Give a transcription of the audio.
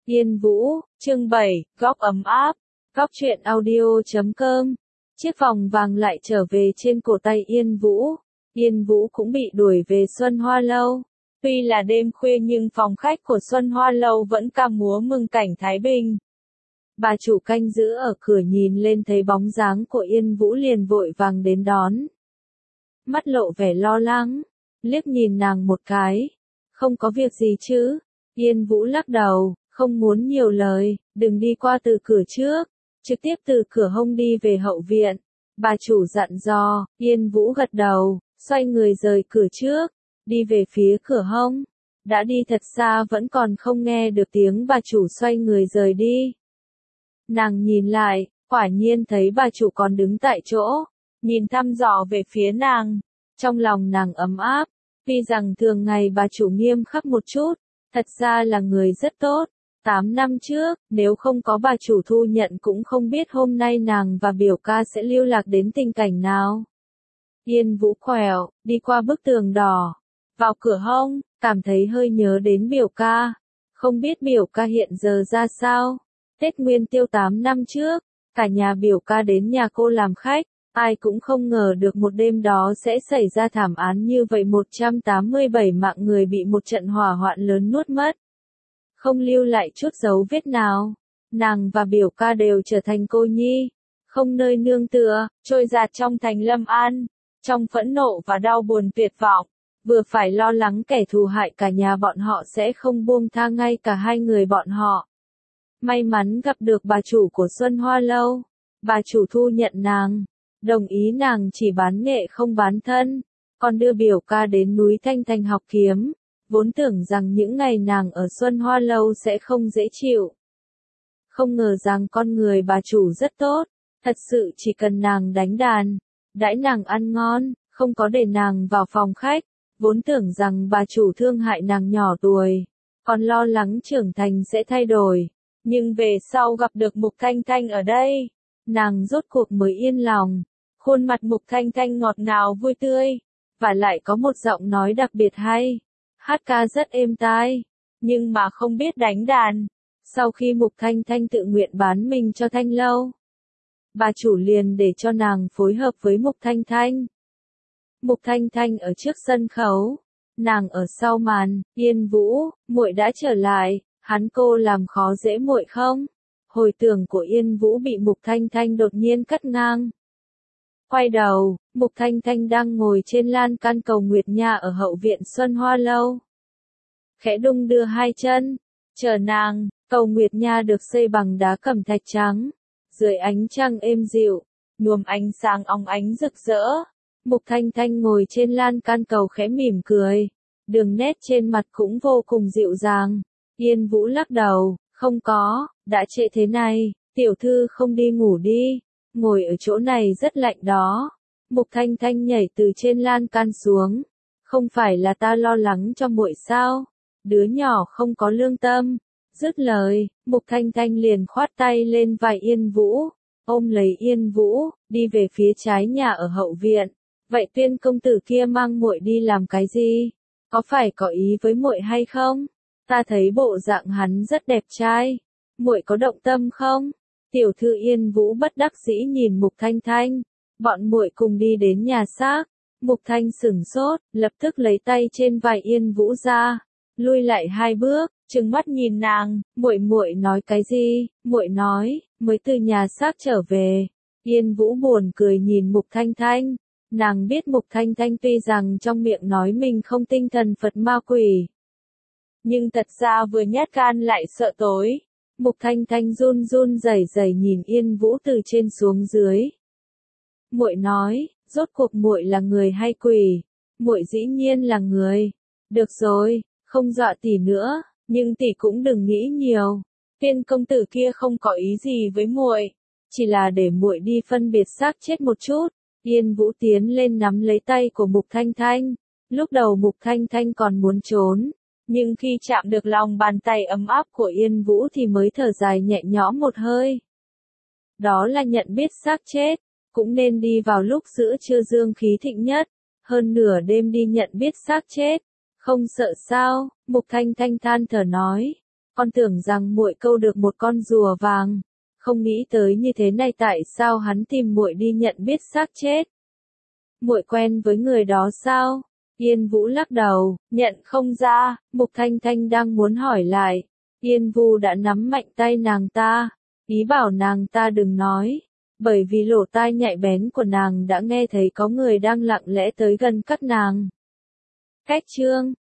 Yên Vũ, chương 7, góc ấm áp, góc truyện audio.com. Chiếc vòng vàng lại trở về trên cổ tay Yên Vũ. Yên Vũ cũng bị đuổi về Xuân Hoa Lâu. Tuy là đêm khuya nhưng phòng khách của Xuân Hoa Lâu vẫn ca múa mừng cảnh Thái Bình. Bà chủ canh giữ ở cửa nhìn lên thấy bóng dáng của Yên Vũ liền vội vàng đến đón. Mắt lộ vẻ lo lắng, liếc nhìn nàng một cái. Không có việc gì chứ? Yên Vũ lắc đầu, không muốn nhiều lời, đừng đi qua từ cửa trước, trực tiếp từ cửa hông đi về hậu viện. Bà chủ dặn dò, Yên Vũ gật đầu, xoay người rời cửa trước, đi về phía cửa hông. Đã đi thật xa vẫn còn không nghe được tiếng bà chủ xoay người rời đi. Nàng nhìn lại, quả nhiên thấy bà chủ còn đứng tại chỗ, nhìn thăm dò về phía nàng. Trong lòng nàng ấm áp, tuy rằng thường ngày bà chủ nghiêm khắc một chút, thật ra là người rất tốt. 8 năm trước, nếu không có bà chủ thu nhận cũng không biết hôm nay nàng và biểu ca sẽ lưu lạc đến tình cảnh nào. Yên Vũ quẹo, đi qua bức tường đỏ, vào cửa hông, cảm thấy hơi nhớ đến biểu ca. Không biết biểu ca hiện giờ ra sao. Tết Nguyên Tiêu 8 năm trước, cả nhà biểu ca đến nhà cô làm khách, ai cũng không ngờ được một đêm đó sẽ xảy ra thảm án như vậy, 187 mạng người bị một trận hỏa hoạn lớn nuốt mất. Không lưu lại chút dấu vết nào, nàng và biểu ca đều trở thành cô nhi, không nơi nương tựa, trôi dạt trong thành Lâm An, trong phẫn nộ và đau buồn tuyệt vọng, vừa phải lo lắng kẻ thù hại cả nhà bọn họ sẽ không buông tha ngay cả hai người bọn họ. May mắn gặp được bà chủ của Xuân Hoa Lâu, bà chủ thu nhận nàng, đồng ý nàng chỉ bán nghệ không bán thân, còn đưa biểu ca đến núi Thanh Thành học kiếm. Vốn tưởng rằng những ngày nàng ở Xuân Hoa Lâu sẽ không dễ chịu. Không ngờ rằng con người bà chủ rất tốt, thật sự chỉ cần nàng đánh đàn, đãi nàng ăn ngon, không có để nàng vào phòng khách. Vốn tưởng rằng bà chủ thương hại nàng nhỏ tuổi, còn lo lắng trưởng thành sẽ thay đổi. Nhưng về sau gặp được Mục Thanh Thanh ở đây, nàng rốt cuộc mới yên lòng. Khuôn mặt Mục Thanh Thanh ngọt ngào vui tươi, và lại có một giọng nói đặc biệt hay. Hát ca rất êm tai, nhưng mà không biết đánh đàn. Sau khi Mục Thanh Thanh tự nguyện bán mình cho Thanh Lâu, bà chủ liền để cho nàng phối hợp với Mục Thanh Thanh. Mục Thanh Thanh ở trước sân khấu, nàng ở sau màn. Yên Vũ, muội đã trở lại, hắn cô làm khó dễ muội không? Hồi tưởng của Yên Vũ bị Mục Thanh Thanh đột nhiên cắt ngang. Quay đầu, Mục Thanh Thanh đang ngồi trên lan can cầu Nguyệt Nha ở hậu viện Xuân Hoa Lâu. Khẽ đung đưa hai chân, chờ nàng. Cầu Nguyệt Nha được xây bằng đá cẩm thạch trắng, dưới ánh trăng êm dịu, nhuộm ánh sáng óng ánh rực rỡ. Mục Thanh Thanh ngồi trên lan can cầu khẽ mỉm cười, đường nét trên mặt cũng vô cùng dịu dàng. Yên Vũ lắc đầu, không có, đã trễ thế này, tiểu thư không đi ngủ đi. Ngồi ở chỗ này rất lạnh đó. Mục Thanh Thanh nhảy từ trên lan can xuống. Không phải là ta lo lắng cho muội sao? Đứa nhỏ không có lương tâm. Dứt lời, Mục Thanh Thanh liền khoát tay lên vai Yên Vũ, ôm lấy Yên Vũ, đi về phía trái nhà ở hậu viện. Vậy Tuyên công tử kia mang muội đi làm cái gì? Có phải có ý với muội hay không? Ta thấy bộ dạng hắn rất đẹp trai. Muội có động tâm không? Tiểu thư Yên Vũ bất đắc dĩ nhìn Mục Thanh Thanh, bọn muội cùng đi đến nhà xác. Mục Thanh sửng sốt, lập tức lấy tay trên vai Yên Vũ ra, lui lại hai bước, trừng mắt nhìn nàng, muội nói cái gì? Muội nói, mới từ nhà xác trở về. Yên Vũ buồn cười nhìn Mục Thanh Thanh, nàng biết Mục Thanh Thanh tuy rằng trong miệng nói mình không tinh thần Phật ma quỷ, nhưng thật ra vừa nhát gan lại sợ tối. Mục Thanh Thanh run run rẩy rẩy nhìn Yên Vũ từ trên xuống dưới. Muội nói, rốt cuộc muội là người hay quỷ? Muội dĩ nhiên là người. Được rồi, không dọa tỷ nữa, nhưng tỷ cũng đừng nghĩ nhiều. Tiên công tử kia không có ý gì với muội, chỉ là để muội đi phân biệt xác chết một chút. Yên Vũ tiến lên nắm lấy tay của Mục Thanh Thanh. Lúc đầu Mục Thanh Thanh còn muốn trốn, nhưng khi chạm được lòng bàn tay ấm áp của Yên Vũ thì mới thở dài nhẹ nhõm một hơi. Đó là nhận biết xác chết, cũng nên đi vào lúc giữa trưa dương khí thịnh nhất, hơn nửa đêm đi nhận biết xác chết. Không sợ sao? Mục Thanh Thanh than thở nói. con tưởng rằng muội câu được một con rùa vàng, không nghĩ tới như thế này, tại sao hắn tìm muội đi nhận biết xác chết? Muội quen với người đó sao? Yên Vũ lắc đầu, nhận không ra. Mục Thanh Thanh đang muốn hỏi lại, Yên Vũ đã nắm mạnh tay nàng ta, ý bảo nàng ta đừng nói, bởi vì lỗ tai nhạy bén của nàng đã nghe thấy có người đang lặng lẽ tới gần các nàng. Cách chương